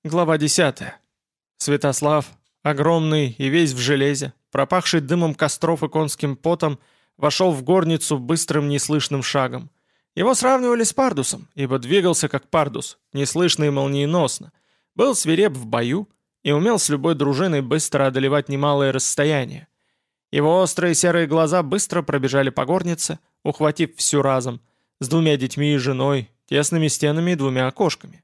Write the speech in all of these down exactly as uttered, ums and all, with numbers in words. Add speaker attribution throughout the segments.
Speaker 1: Глава десятая. Святослав, огромный и весь в железе, пропахший дымом костров и конским потом, вошел в горницу быстрым неслышным шагом. Его сравнивали с Пардусом, ибо двигался как Пардус, неслышно и молниеносно, был свиреп в бою и умел с любой дружиной быстро одолевать немалые расстояния. Его острые серые глаза быстро пробежали по горнице, ухватив всю разом, с двумя детьми и женой, тесными стенами и двумя окошками.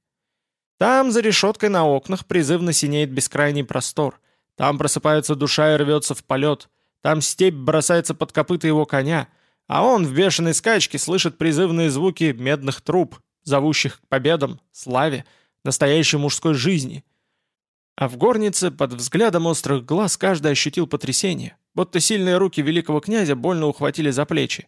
Speaker 1: Там, за решеткой на окнах, призывно синеет бескрайний простор. Там просыпается душа и рвется в полет. Там степь бросается под копыта его коня, а он в бешеной скачке слышит призывные звуки медных труб, зовущих к победам, славе, настоящей мужской жизни. А в горнице, под взглядом острых глаз, каждый ощутил потрясение, будто сильные руки великого князя больно ухватили за плечи.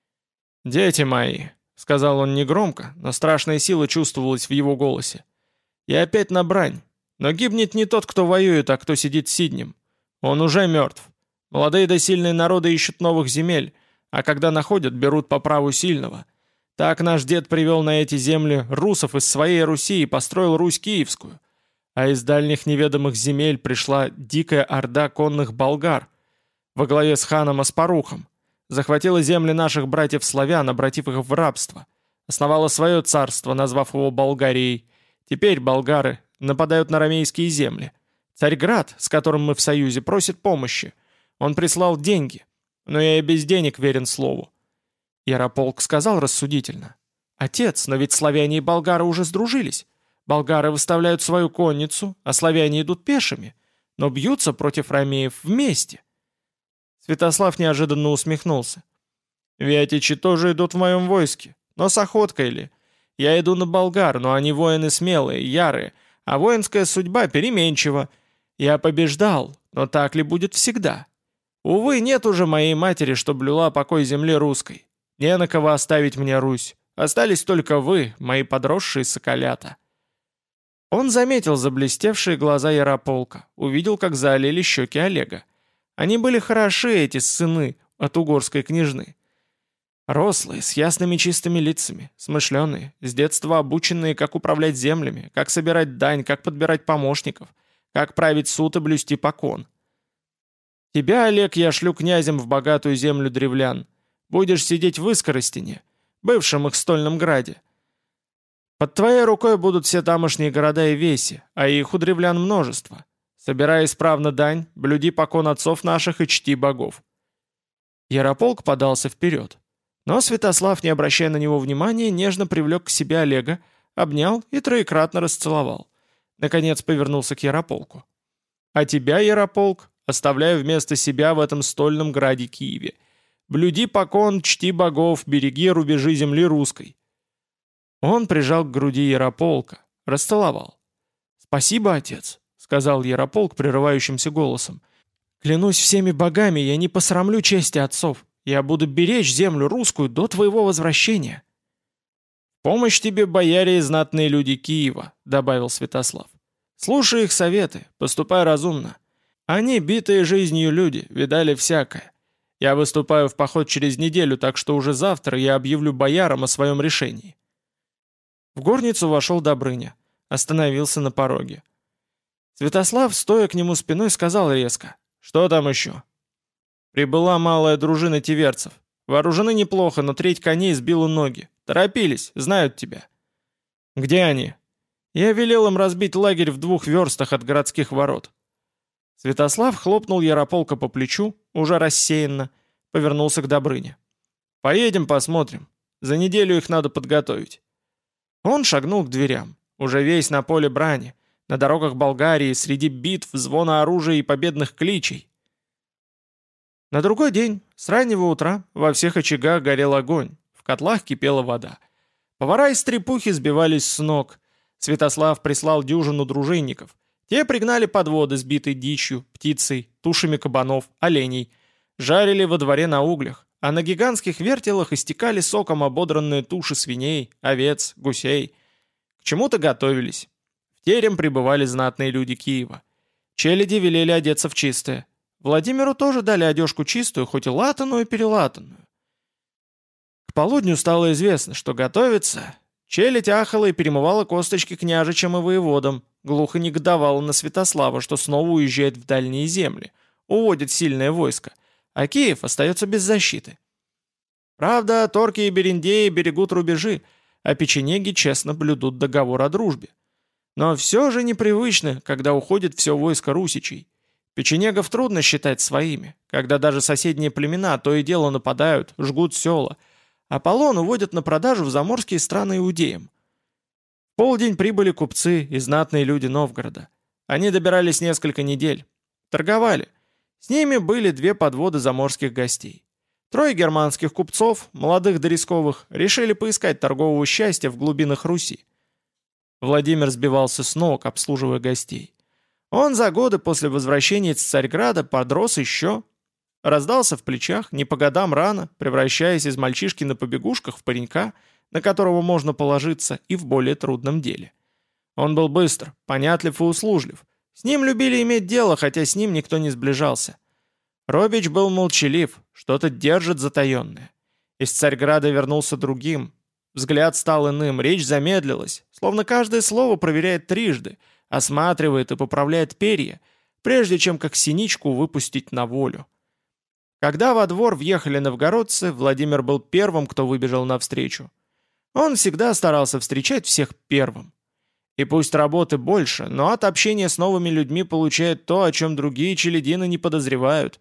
Speaker 1: «Дети мои», — сказал он негромко, но страшная сила чувствовалась в его голосе, — «я опять на брань, но гибнет не тот, кто воюет, а кто сидит сиднем. Он уже мертв. Молодые да сильные народы ищут новых земель, а когда находят, берут по праву сильного. Так наш дед привел на эти земли русов из своей Руси и построил Русь Киевскую. А из дальних неведомых земель пришла дикая орда конных болгар во главе с ханом Аспарухом, захватила земли наших братьев-славян, обратив их в рабство, основала свое царство, назвав его Болгарией. Теперь болгары нападают на ромейские земли. Царьград, с которым мы в союзе, просит помощи. Он прислал деньги, но я и без денег верен слову». Ярополк сказал рассудительно: «Отец, но ведь славяне и болгары уже сдружились. Болгары выставляют свою конницу, а славяне идут пешими, но бьются против ромеев вместе». Святослав неожиданно усмехнулся. «Вятичи тоже идут в моем войске, но с охоткой ли? Я иду на болгар, но они воины смелые, ярые, а воинская судьба переменчива. Я побеждал, но так ли будет всегда? Увы, нет уже моей матери, что блюла покой земле русской. Не на кого оставить мне Русь. Остались только вы, мои подросшие соколята». Он заметил заблестевшие глаза Ярополка, увидел, как заолели щеки Олега. Они были хороши, эти сыны от угорской княжны. Рослые, с ясными чистыми лицами, смышленые, с детства обученные, как управлять землями, как собирать дань, как подбирать помощников, как править суд и блюсти покон. Тебя, Олег, я шлю князем в богатую землю древлян. Будешь сидеть в Искоростене, бывшем их стольном граде. Под твоей рукой будут все тамошние города и веси, а их у древлян множество. Собирай исправно дань, блюди покон отцов наших и чти богов». Ярополк подался вперед. Но Святослав, не обращая на него внимания, нежно привлек к себе Олега, обнял и троекратно расцеловал. Наконец повернулся к Ярополку. «А тебя, Ярополк, оставляю вместо себя в этом стольном граде Киеве. Блюди покон, чти богов, береги рубежи земли русской». Он прижал к груди Ярополка, расцеловал. «Спасибо, отец», — сказал Ярополк прерывающимся голосом. «Клянусь всеми богами, я не посрамлю чести отцов. Я буду беречь землю русскую до твоего возвращения». «В помощь тебе, бояре и знатные люди Киева», — добавил Святослав. «Слушай их советы, поступай разумно. Они, битые жизнью люди, видали всякое. Я выступаю в поход через неделю, так что уже завтра я объявлю боярам о своем решении». В горницу вошел Добрыня, остановился на пороге. Святослав, стоя к нему спиной, сказал резко: «Что там еще?» «Прибыла малая дружина тиверцев. Вооружены неплохо, но треть коней сбила ноги. Торопились, знают тебя». «Где они?» «Я велел им разбить лагерь в двух верстах от городских ворот». Святослав хлопнул Ярополка по плечу, уже рассеянно, повернулся к Добрыне. «Поедем посмотрим. За неделю их надо подготовить». Он шагнул к дверям, уже весь на поле брани, на дорогах Болгарии, среди битв, звона оружия и победных кличей. На другой день, с раннего утра, во всех очагах горел огонь, в котлах кипела вода. Повара и стрепухи сбивались с ног. Святослав прислал дюжину дружинников. Те пригнали подводы с битой дичью, птицей, тушами кабанов, оленей. Жарили во дворе на углях, а на гигантских вертелах истекали соком ободранные туши свиней, овец, гусей. К чему-то готовились. В терем прибывали знатные люди Киева. Челяди велели одеться в чистое. Владимиру тоже дали одежку чистую, хоть и латаную, и перелатанную. К полудню стало известно, что готовится. Челядь ахала и перемывала косточки княжичам и воеводам, глухо негодовала на Святослава, что снова уезжает в дальние земли, уводит сильное войско, а Киев остается без защиты. Правда, торки и берендеи берегут рубежи, а печенеги честно блюдут договор о дружбе. Но все же непривычно, когда уходит все войско русичей. Печенегов трудно считать своими, когда даже соседние племена то и дело нападают, жгут села, а полон уводят на продажу в заморские страны иудеям. В полдень прибыли купцы и знатные люди Новгорода. Они добирались несколько недель. Торговали. С ними были две подводы заморских гостей. Трое германских купцов, молодых да рисковых, решили поискать торгового счастья в глубинах Руси. Владимир сбивался с ног, обслуживая гостей. Он за годы после возвращения из Царьграда подрос еще, раздался в плечах, не по годам рано, превращаясь из мальчишки на побегушках в паренька, на которого можно положиться и в более трудном деле. Он был быстр, понятлив и услужлив. С ним любили иметь дело, хотя с ним никто не сближался. Робич был молчалив, что-то держит затаенное. Из Царьграда вернулся другим. Взгляд стал иным, речь замедлилась, словно каждое слово проверяет трижды, осматривает и поправляет перья, прежде чем как синичку выпустить на волю. Когда во двор въехали новгородцы, Владимир был первым, кто выбежал навстречу. Он всегда старался встречать всех первым. И пусть работы больше, но от общения с новыми людьми получает то, о чем другие челядины не подозревают.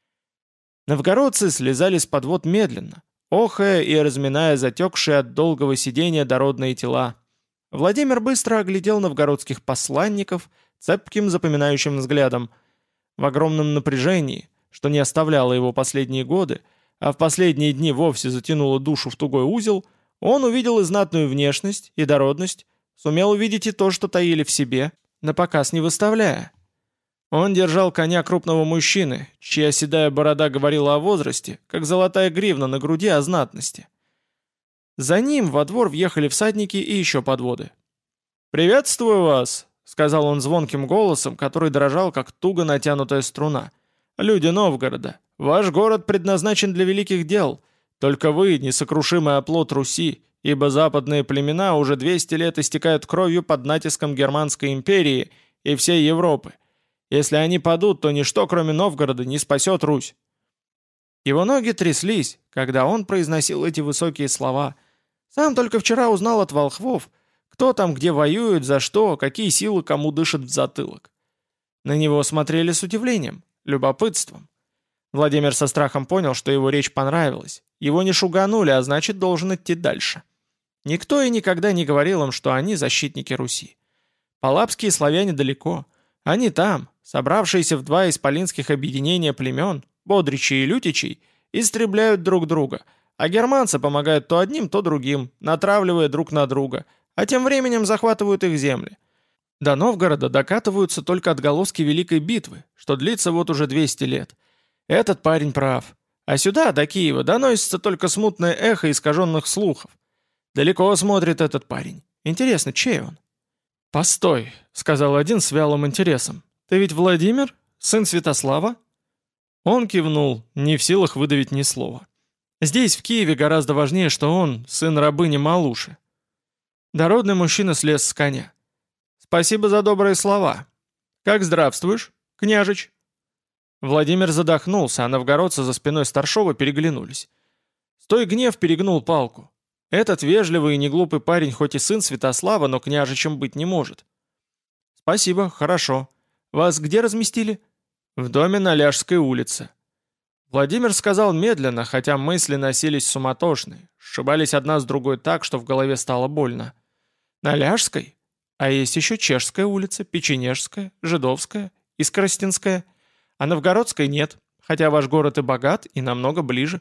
Speaker 1: Новгородцы слезали с подвод медленно, охая и разминая затекшие от долгого сидения дородные тела. Владимир быстро оглядел новгородских посланников цепким запоминающим взглядом. В огромном напряжении, что не оставляло его последние годы, а в последние дни вовсе затянуло душу в тугой узел, он увидел и знатную внешность, и дородность, сумел увидеть и то, что таили в себе, напоказ не выставляя. Он держал коня крупного мужчины, чья седая борода говорила о возрасте, как золотая гривна на груди о знатности. За ним во двор въехали всадники и еще подводы. «Приветствую вас», — сказал он звонким голосом, который дрожал, как туго натянутая струна. «Люди Новгорода, ваш город предназначен для великих дел. Только вы — несокрушимый оплот Руси, ибо западные племена уже двести лет истекают кровью под натиском Германской империи и всей Европы. Если они падут, то ничто, кроме Новгорода, не спасет Русь». Его ноги тряслись, когда он произносил эти высокие слова. Сам только вчера узнал от волхвов, кто там где воюет, за что, какие силы кому дышат в затылок. На него смотрели с удивлением, любопытством. Владимир со страхом понял, что его речь понравилась. Его не шуганули, а значит, должен идти дальше. Никто и никогда не говорил им, что они защитники Руси. Палапские славяне далеко. Они там, собравшиеся в два исполинских объединения племен, Бодричей и Лютичей, истребляют друг друга, а германцы помогают то одним, то другим, натравливая друг на друга, а тем временем захватывают их земли. До Новгорода докатываются только отголоски Великой битвы, что длится вот уже двести лет. Этот парень прав. А сюда, до Киева, доносится только смутное эхо искаженных слухов. Далеко смотрит этот парень. Интересно, чей он? «Постой», — сказал один с вялым интересом. «Ты ведь Владимир? Сын Святослава?» Он кивнул, не в силах выдавить ни слова. Здесь, в Киеве, гораздо важнее, что он сын рабыни Малуши. Дородный мужчина слез с коня. «Спасибо за добрые слова. Как здравствуешь, княжич?» Владимир задохнулся, а новгородцы за спиной старшова переглянулись. Стой гнев перегнул палку. Этот вежливый и неглупый парень хоть и сын Святослава, но княжичем быть не может. «Спасибо, хорошо. Вас где разместили?» «В доме на Ляжской улице». Владимир сказал медленно, хотя мысли носились суматошные, сшибались одна с другой так, что в голове стало больно. «На Ляжской? А есть еще Чешская улица, Печенежская, Жидовская, Искоростенская. А Новгородской нет, хотя ваш город и богат, и намного ближе».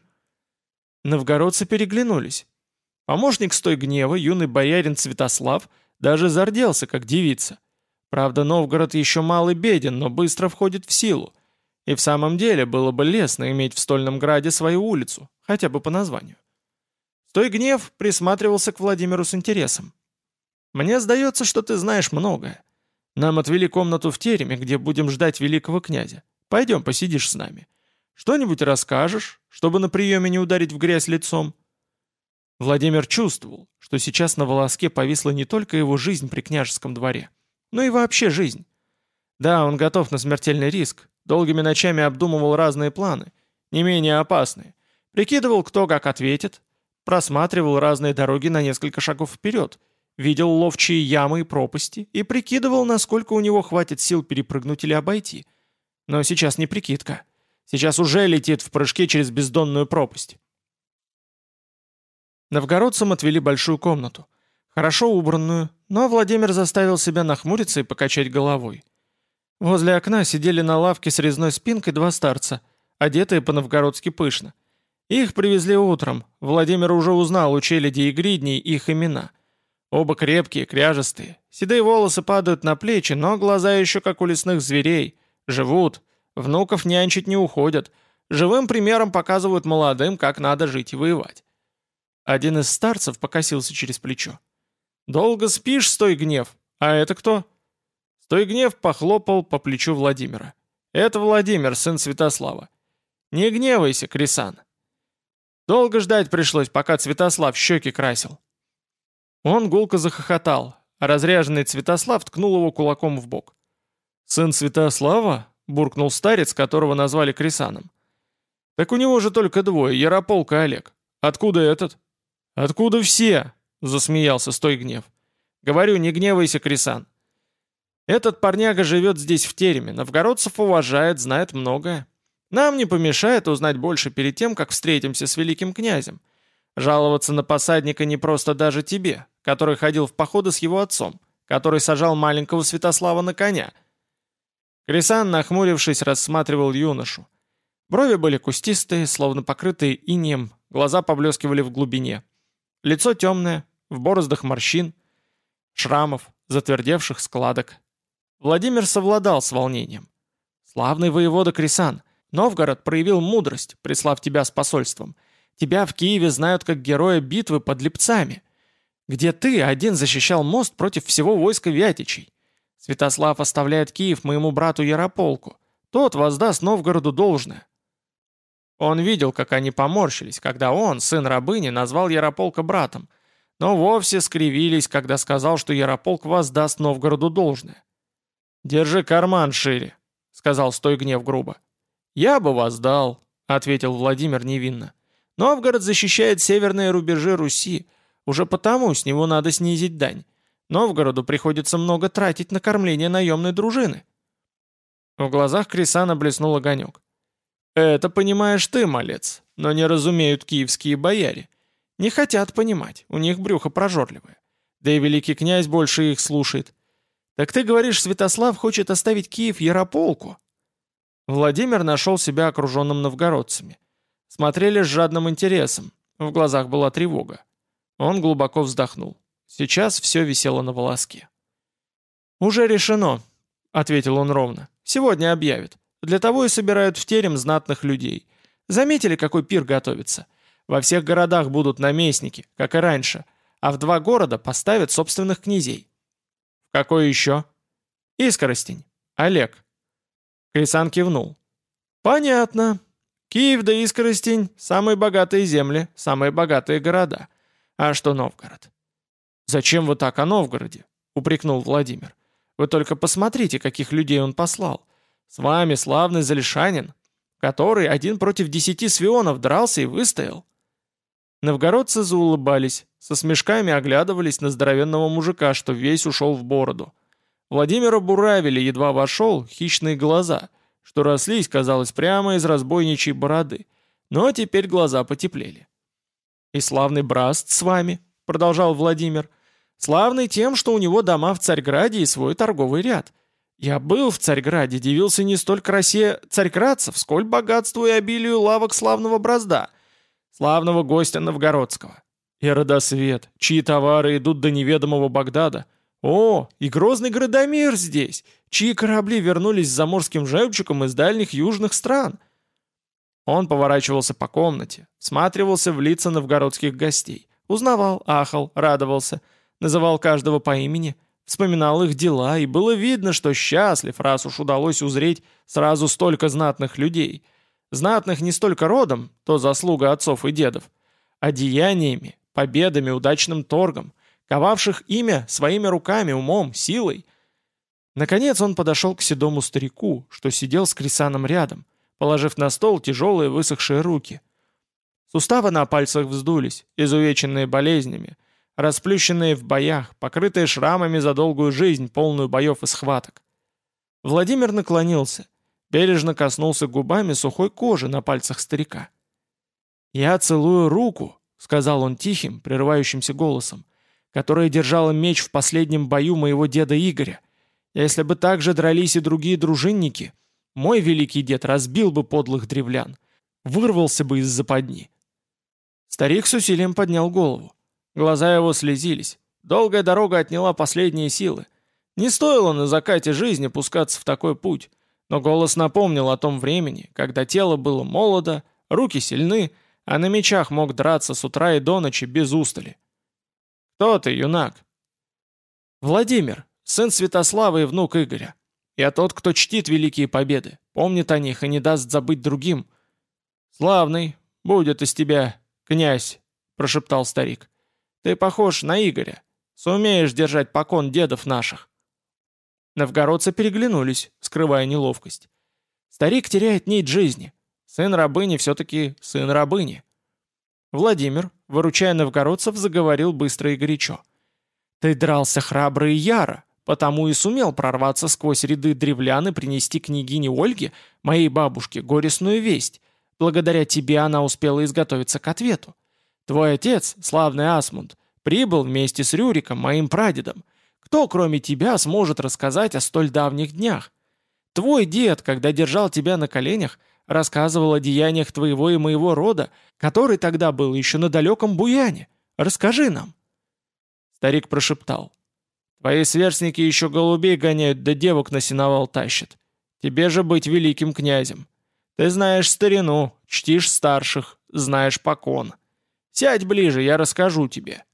Speaker 1: Новгородцы переглянулись. Помощник стой гнева, юный боярин Святослав, даже зарделся, как девица. Правда, Новгород еще мал и беден, но быстро входит в силу. И в самом деле было бы лестно иметь в Стольном Граде свою улицу, хотя бы по названию. Стой гнев присматривался к Владимиру с интересом. «Мне сдается, что ты знаешь многое. Нам отвели комнату в тереме, где будем ждать великого князя. Пойдем, посидишь с нами. Что-нибудь расскажешь, чтобы на приеме не ударить в грязь лицом?» Владимир чувствовал, что сейчас на волоске повисла не только его жизнь при княжеском дворе. но и вообще жизнь. Да, он готов на смертельный риск, долгими ночами обдумывал разные планы, не менее опасные, прикидывал, кто как ответит, просматривал разные дороги на несколько шагов вперед, видел ловчие ямы и пропасти и прикидывал, насколько у него хватит сил перепрыгнуть или обойти. Но сейчас не прикидка. Сейчас уже летит в прыжке через бездонную пропасть. Новгородцам отвели большую комнату, хорошо убранную, но Владимир заставил себя нахмуриться и покачать головой. Возле окна сидели на лавке с резной спинкой два старца, одетые по-новгородски пышно. Их привезли утром, Владимир уже узнал у челяди и гридней их имена. Оба крепкие, кряжестые, седые волосы падают на плечи, но глаза еще как у лесных зверей, живут, внуков нянчить не уходят, живым примером показывают молодым, как надо жить и воевать. Один из старцев покосился через плечо. «Долго спишь, стой гнев? А это кто?» Стой гнев похлопал по плечу Владимира. «Это Владимир, сын Святослава. Не гневайся, Крисан. Долго ждать пришлось, пока Святослав щеки красил». Он гулко захохотал, а разряженный Святослав ткнул его кулаком в бок. «Сын Святослава?» — буркнул старец, которого назвали Крисаном. «Так у него же только двое, Ярополк и Олег. Откуда этот?» «Откуда все?» — засмеялся Стой гнев. «Говорю, не гневайся, Крисан. Этот парняга живет здесь в тереме, новгородцев уважает, знает многое. Нам не помешает узнать больше перед тем, как встретимся с великим князем. Жаловаться на посадника не просто даже тебе, который ходил в походы с его отцом, который сажал маленького Святослава на коня». Крисан, нахмурившись, рассматривал юношу. Брови были кустистые, словно покрытые инеем, глаза поблескивали в глубине. Лицо темное, в бороздах морщин, шрамов, затвердевших складок. Владимир совладал с волнением. «Славный воевода Крисан, Новгород проявил мудрость, прислав тебя с посольством. Тебя в Киеве знают как героя битвы под Липцами, где ты один защищал мост против всего войска вятичей. Святослав оставляет Киев моему брату Ярополку. Тот воздаст Новгороду должное». Он видел, как они поморщились, когда он, сын рабыни, назвал Ярополка братом, но вовсе скривились, когда сказал, что Ярополк воздаст Новгороду должное. «Держи карман шире», — сказал Стой гнев грубо. «Я бы воздал», — ответил Владимир невинно. «Новгород защищает северные рубежи Руси, уже потому с него надо снизить дань. Новгороду приходится много тратить на кормление наемной дружины». В глазах Крисана блеснул огонек. «Это понимаешь ты, малец, но не разумеют киевские бояре. Не хотят понимать, у них брюхо прожорливое. Да и великий князь больше их слушает. Так ты говоришь, Святослав хочет оставить Киев Ярополку?» Владимир нашел себя окруженным новгородцами. Смотрели с жадным интересом, в глазах была тревога. Он глубоко вздохнул. Сейчас все висело на волоске. «Уже решено», — ответил он ровно. «Сегодня объявят. Для того и собирают в терем знатных людей. Заметили, какой пир готовится? Во всех городах будут наместники, как и раньше, а в два города поставят собственных князей». «Какой еще?» «Искоростень. Олег». Крисан кивнул. «Понятно. Киев да Искоростень – самые богатые земли, самые богатые города. А что Новгород?» «Зачем вы так о Новгороде?» – упрекнул Владимир. «Вы только посмотрите, каких людей он послал. С вами славный Залишанин, который один против десяти свионов дрался и выстоял». Новгородцы заулыбались, со смешками оглядывались на здоровенного мужика, что весь ушел в бороду. Владимира буравили, едва вошел, хищные глаза, что рослись, казалось, прямо из разбойничьей бороды, но теперь глаза потеплели. «И славный Браст с вами», — продолжал Владимир, — «славный тем, что у него дома в Царьграде и свой торговый ряд. Я был в Царьграде, дивился не столь красе царьградцев, сколь богатству и обилию лавок славного Бразда, славного гостя новгородского. И родосвет, чьи товары идут до неведомого Багдада. О, и грозный Градомир здесь, чьи корабли вернулись с заморским жемчугом из дальних южных стран». Он поворачивался по комнате, всматривался в лица новгородских гостей, узнавал, ахал, радовался, называл каждого по имени, вспоминал их дела, и было видно, что счастлив, раз уж удалось узреть сразу столько знатных людей. Знатных не столько родом, то заслуга отцов и дедов, а деяниями, победами, удачным торгом, ковавших имя своими руками, умом, силой. Наконец он подошел к седому старику, что сидел с Крисаном рядом, положив на стол тяжелые высохшие руки. Суставы на пальцах вздулись, изувеченные болезнями, расплющенные в боях, покрытые шрамами за долгую жизнь, полную боев и схваток. Владимир наклонился, бережно коснулся губами сухой кожи на пальцах старика. «Я целую руку», — сказал он тихим, прерывающимся голосом, «которая держала меч в последнем бою моего деда Игоря. Если бы так же дрались и другие дружинники, мой великий дед разбил бы подлых древлян, вырвался бы из западни». Старик с усилием поднял голову. Глаза его слезились. Долгая дорога отняла последние силы. Не стоило на закате жизни пускаться в такой путь, но голос напомнил о том времени, когда тело было молодо, руки сильны, а на мечах мог драться с утра и до ночи без устали. «Кто ты, юнак?» «Владимир, сын Святослава и внук Игоря. Я тот, кто чтит великие победы, помнит о них и не даст забыть другим». «Славный, будет из тебя князь», — прошептал старик. «Ты похож на Игоря. Сумеешь держать покон дедов наших». Новгородцы переглянулись, скрывая неловкость. Старик теряет нить жизни. Сын рабыни все-таки сын рабыни. Владимир, выручая новгородцев, заговорил быстро и горячо. «Ты дрался храбро и яро, потому и сумел прорваться сквозь ряды древлян и принести княгине Ольге, моей бабушке, горестную весть. Благодаря тебе она успела изготовиться к ответу. Твой отец, славный Асмунд, прибыл вместе с Рюриком, моим прадедом. Кто, кроме тебя, сможет рассказать о столь давних днях? Твой дед, когда держал тебя на коленях, рассказывал о деяниях твоего и моего рода, который тогда был еще на далеком Буяне. Расскажи нам». Старик прошептал. «Твои сверстники еще голубей гоняют, да девок на сеновал тащат. Тебе же быть великим князем. Ты знаешь старину, чтишь старших, знаешь покон. Сядь ближе, я расскажу тебе».